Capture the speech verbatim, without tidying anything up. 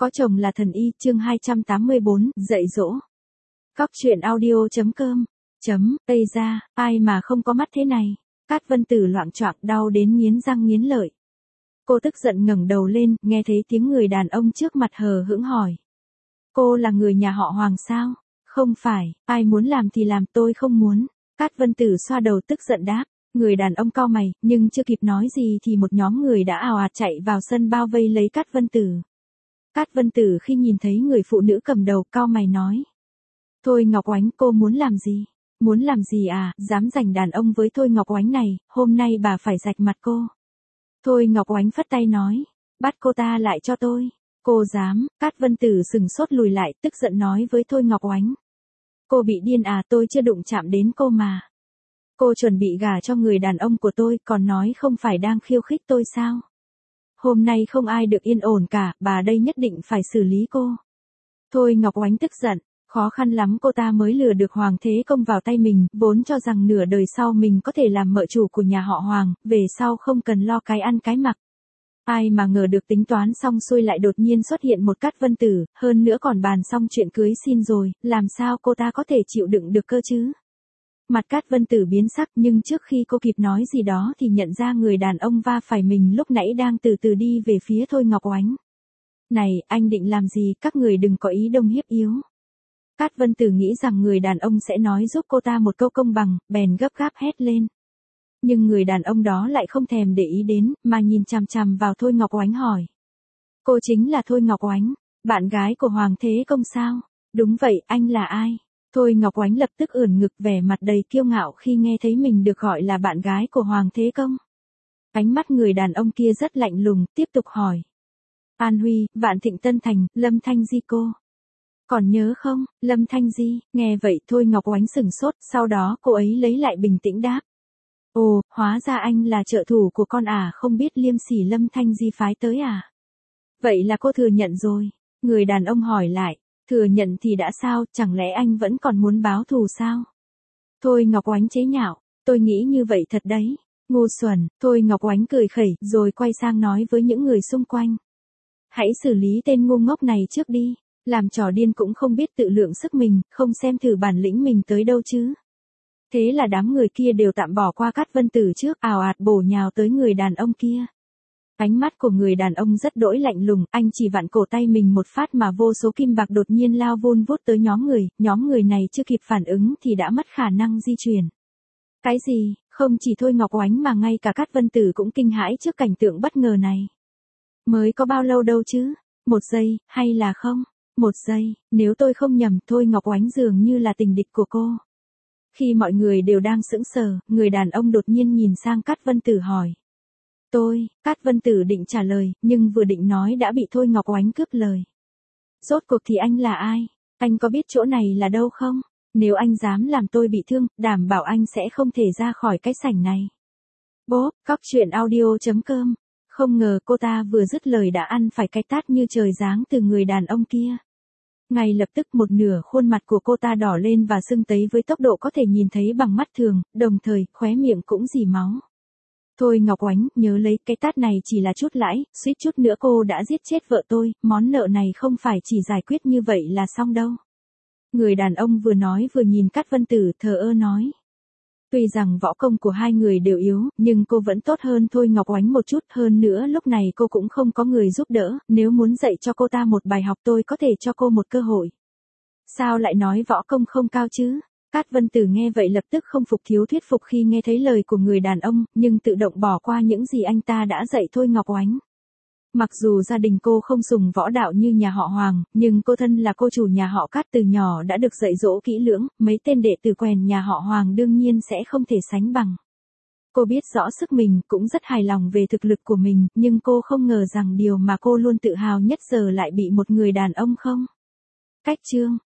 Có chồng là thần y, chương hai trăm tám mươi bốn, dạy dỗ. Cóc truyện audio chấm com, chấm, Tây ra, ai mà không có mắt thế này. Cát Vân Tử loạng choạng đau đến nghiến răng nghiến lợi. Cô tức giận ngẩng đầu lên, nghe thấy tiếng người đàn ông trước mặt hờ hững hỏi. Cô là người nhà họ Hoàng sao? Không phải, ai muốn làm thì làm, tôi không muốn. Cát Vân Tử xoa đầu tức giận đáp. Người đàn ông cau mày, nhưng chưa kịp nói gì thì một nhóm người đã ào ạt chạy vào sân bao vây lấy Cát Vân Tử. Cát Vân Tử khi nhìn thấy người phụ nữ cầm đầu cau mày nói. Thôi Ngọc Oánh, cô muốn làm gì? Muốn làm gì à, dám giành đàn ông với Thôi Ngọc Oánh này, hôm nay bà phải rạch mặt cô. Thôi Ngọc Oánh phất tay nói, bắt cô ta lại cho tôi. Cô dám, Cát Vân Tử sừng sốt lùi lại, tức giận nói với Thôi Ngọc Oánh. Cô bị điên à, tôi chưa đụng chạm đến cô mà. Cô chuẩn bị gả cho người đàn ông của tôi, còn nói không phải đang khiêu khích tôi sao? Hôm nay không ai được yên ổn cả, bà đây nhất định phải xử lý cô. Thôi Ngọc Oánh tức giận, khó khăn lắm cô ta mới lừa được Hoàng Thế Công vào tay mình, vốn cho rằng nửa đời sau mình có thể làm mợ chủ của nhà họ Hoàng, về sau không cần lo cái ăn cái mặc. Ai mà ngờ được tính toán xong xuôi lại đột nhiên xuất hiện một Cát Vân Tử, hơn nữa còn bàn xong chuyện cưới xin rồi, làm sao cô ta có thể chịu đựng được cơ chứ? Mặt Cát Vân Tử biến sắc, nhưng trước khi cô kịp nói gì đó thì nhận ra người đàn ông va phải mình lúc nãy đang từ từ đi về phía Thôi Ngọc Oánh. Này, anh định làm gì, các người đừng có ý đông hiếp yếu. Cát Vân Tử nghĩ rằng người đàn ông sẽ nói giúp cô ta một câu công bằng, bèn gấp gáp hét lên. Nhưng người đàn ông đó lại không thèm để ý đến, mà nhìn chằm chằm vào Thôi Ngọc Oánh hỏi. Cô chính là Thôi Ngọc Oánh, bạn gái của Hoàng Thế Công sao? Đúng vậy, anh là ai? Thôi Ngọc Oánh lập tức ưỡn ngực vẻ mặt đầy kiêu ngạo khi nghe thấy mình được gọi là bạn gái của Hoàng Thế Công. Ánh mắt người đàn ông kia rất lạnh lùng, tiếp tục hỏi. An Huy, Vạn Thịnh Tân Thành, Lâm Thanh Di cô. Còn nhớ không, Lâm Thanh Di, nghe vậy Thôi Ngọc Oánh sửng sốt, sau đó cô ấy lấy lại bình tĩnh đáp. Ồ, hóa ra anh là trợ thủ của con à, không biết liêm sỉ Lâm Thanh Di phái tới à? Vậy là cô thừa nhận rồi. Người đàn ông hỏi lại. Thừa nhận thì đã sao, chẳng lẽ anh vẫn còn muốn báo thù sao? Thôi Ngọc Oánh chế nhạo, tôi nghĩ như vậy thật đấy. Ngu xuẩn, Thôi Ngọc Oánh cười khẩy, rồi quay sang nói với những người xung quanh. Hãy xử lý tên ngu ngốc này trước đi, làm trò điên cũng không biết tự lượng sức mình, không xem thử bản lĩnh mình tới đâu chứ. Thế là đám người kia đều tạm bỏ qua Cát Vân Tử trước, ào ạt bổ nhào tới người đàn ông kia. Ánh mắt của người đàn ông rất đỗi lạnh lùng, anh chỉ vặn cổ tay mình một phát mà vô số kim bạc đột nhiên lao vun vút tới nhóm người, nhóm người này chưa kịp phản ứng thì đã mất khả năng di chuyển. Cái gì, không chỉ Thôi Ngọc Oánh mà ngay cả Cát Vân Tử cũng kinh hãi trước cảnh tượng bất ngờ này. Mới có bao lâu đâu chứ? Một giây, hay là không? Một giây, nếu tôi không nhầm, Thôi Ngọc Oánh dường như là tình địch của cô. Khi mọi người đều đang sững sờ, người đàn ông đột nhiên nhìn sang Cát Vân Tử hỏi. Tôi, Cát Vân Tử định trả lời, nhưng vừa định nói đã bị Thôi Ngọc Oánh cướp lời. Rốt cuộc thì anh là ai? Anh có biết chỗ này là đâu không? Nếu anh dám làm tôi bị thương, đảm bảo anh sẽ không thể ra khỏi cái sảnh này. Bốp, cóc truyện audio chấm com. Không ngờ cô ta vừa dứt lời đã ăn phải cái tát như trời giáng từ người đàn ông kia. Ngay lập tức một nửa khuôn mặt của cô ta đỏ lên và sưng tấy với tốc độ có thể nhìn thấy bằng mắt thường, đồng thời khóe miệng cũng rỉ máu. Thôi Ngọc Oánh, nhớ lấy, cái tát này chỉ là chút lãi, suýt chút nữa cô đã giết chết vợ tôi, món nợ này không phải chỉ giải quyết như vậy là xong đâu. Người đàn ông vừa nói vừa nhìn Cát Vân Tử thờ ơ nói. Tuy rằng võ công của hai người đều yếu, nhưng cô vẫn tốt hơn Thôi Ngọc Oánh một chút, hơn nữa lúc này cô cũng không có người giúp đỡ, nếu muốn dạy cho cô ta một bài học tôi có thể cho cô một cơ hội. Sao lại nói võ công không cao chứ? Cát Vân Tử nghe vậy lập tức không phục thiếu thuyết phục khi nghe thấy lời của người đàn ông, nhưng tự động bỏ qua những gì anh ta đã dạy Thôi Ngọc Oánh. Mặc dù gia đình cô không dùng võ đạo như nhà họ Hoàng, nhưng cô thân là cô chủ nhà họ Cát từ nhỏ đã được dạy dỗ kỹ lưỡng, mấy tên đệ tử quèn nhà họ Hoàng đương nhiên sẽ không thể sánh bằng. Cô biết rõ sức mình, cũng rất hài lòng về thực lực của mình, nhưng cô không ngờ rằng điều mà cô luôn tự hào nhất giờ lại bị một người đàn ông không. Cách chương